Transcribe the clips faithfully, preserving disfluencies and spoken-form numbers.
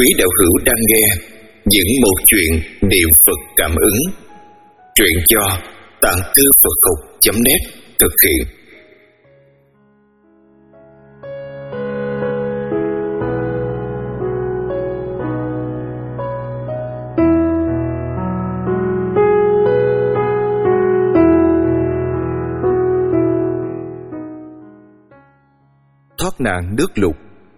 Quý đạo hữu đang nghe những một chuyện niệm Phật cảm ứng. Truyện do Tạng Thư Phật Học chấm net thực hiện. Thoát nạn nước lụt.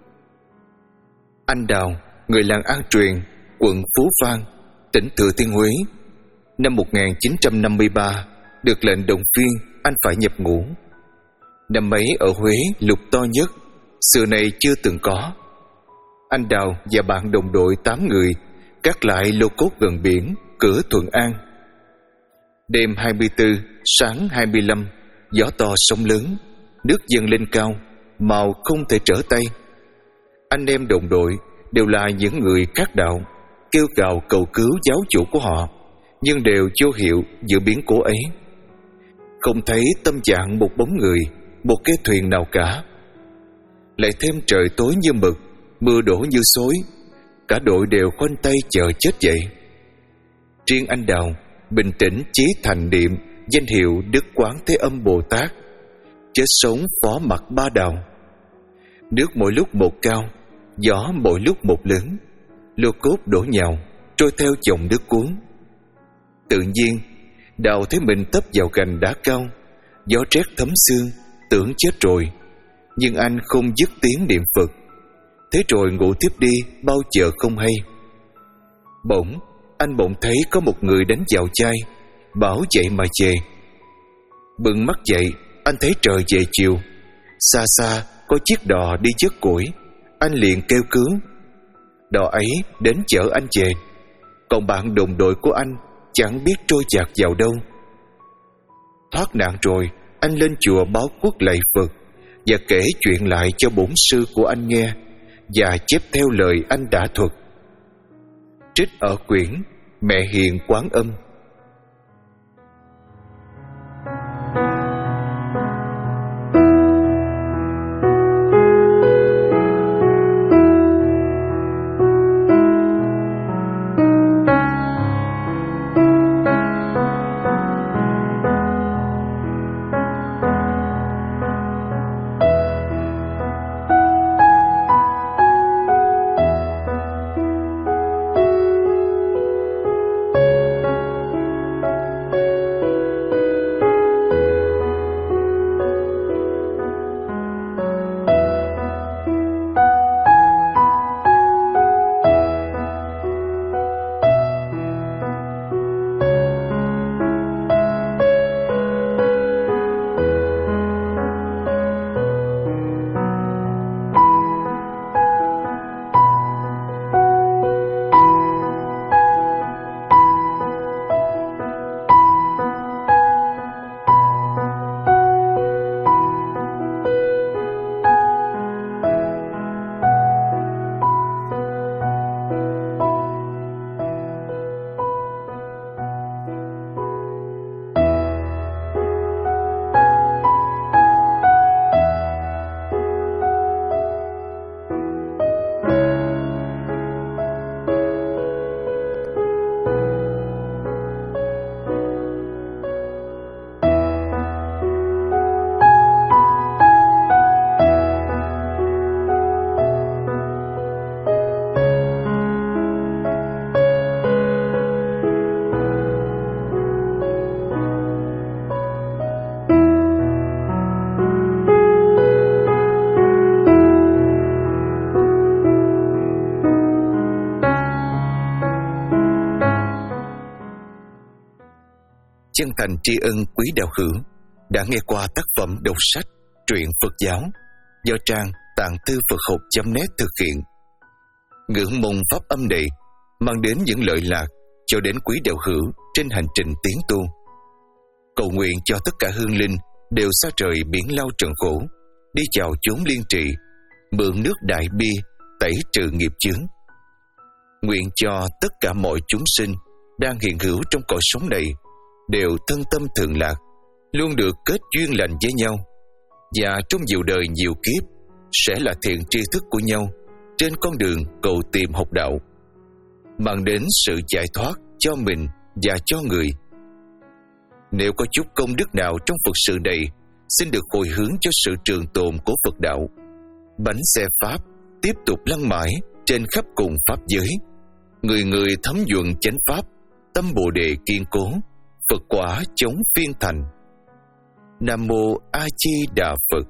Anh Đào, người làng An Truyền, quận Phú Vang, tỉnh Thừa Thiên Huế, năm một nghìn chín trăm năm mươi ba được lệnh động viên anh phải nhập ngũ. Năm ấy ở Huế lụt to nhất, xưa nay chưa từng có. Anh Đào và bạn đồng đội tám người gác lại lô cốt gần biển cửa Thuận An. Đêm hai mươi tư, sáng hai mươi lăm, gió to sóng lớn, nước dâng lên cao, màu không thể trở tay. Anh em đồng đội đều là những người khác đạo, kêu gào cầu cứu giáo chủ của họ, nhưng đều vô hiệu giữa biến cố ấy. Không thấy tâm trạng một bóng người, một cái thuyền nào cả. Lại thêm trời tối như mực, mưa đổ như xối, cả đội đều khoanh tay chờ chết vậy. Riêng anh Đào bình tĩnh chí thành niệm danh hiệu Đức Quán Thế Âm Bồ Tát, chết sống phó mặc ba đào. Nước mỗi lúc một cao, gió mỗi lúc một lớn, lô cốt đổ nhào, trôi theo dòng nước cuốn. Tự nhiên, Đào thấy mình tấp vào gành đá cao, gió rét thấm xương, tưởng chết rồi. Nhưng anh không dứt tiếng niệm Phật, thế rồi ngủ tiếp đi bao giờ không hay. Bỗng, anh bỗng thấy có một người đánh vào chai, bảo dậy mà về. Bừng mắt dậy, anh thấy trời về chiều, xa xa có chiếc đò đi vớt củi. Anh liền kêu cứu. Đò ấy đến chở anh về, còn bạn đồng đội của anh chẳng biết trôi dạt vào đâu. Thoát nạn rồi, anh lên chùa báo quốc lạy Phật và kể chuyện lại cho bổn sư của anh nghe, và chép theo lời anh đã thuật. Trích ở quyển Mẹ Hiền Quán Âm. Chân thành tri ân quý đạo hữu đã nghe qua tác phẩm đọc sách Truyện Phật Giáo do trang Tạng Thư Phật Học chấm net thực hiện. Ngưỡng mong pháp âm này mang đến những lợi lạc cho đến quý đạo hữu trên hành trình tiến tu. Cầu nguyện cho tất cả hương linh đều xa trời biển lao trần khổ, đi vào chốn liên trị, mượn nước đại bi tẩy trừ nghiệp chướng. Nguyện cho tất cả mọi chúng sinh đang hiện hữu trong cõi sống này đều thân tâm thường lạc, luôn được kết duyên lành với nhau, và trong nhiều đời nhiều kiếp sẽ là thiện tri thức của nhau trên con đường cầu tìm học đạo, mang đến sự giải thoát cho mình và cho người. Nếu có chút công đức nào trong Phật sự này, xin được hồi hướng cho sự trường tồn của Phật đạo. Bánh xe Pháp tiếp tục lăn mãi trên khắp cùng Pháp giới. Người người thấm nhuận chánh Pháp, tâm Bồ Đề kiên cố, Phật quả chống phiên thành. Nam Mô A Di Đà Phật.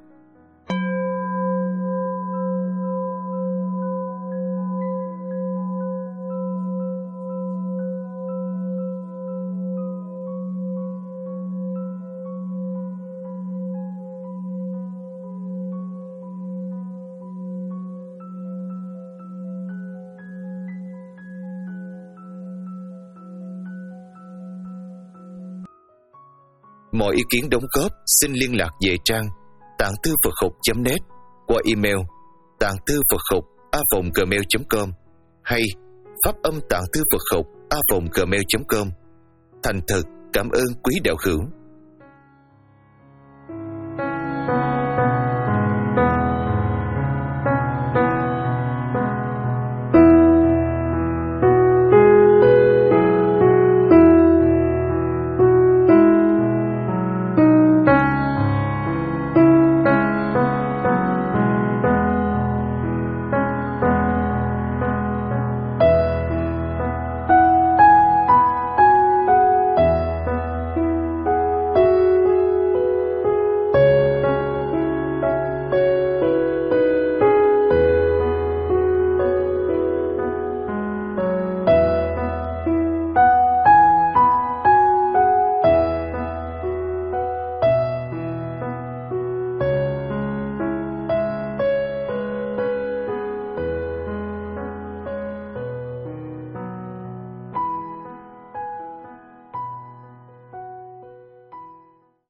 Mọi ý kiến đóng góp xin liên lạc về trang tạng thư Phật học chấm net qua email tạng thư Phật học a vòng gmail chấm com hay pháp âm tạng thư Phật học a vòng gmail chấm com. Thành thật cảm ơn quý đạo hữu.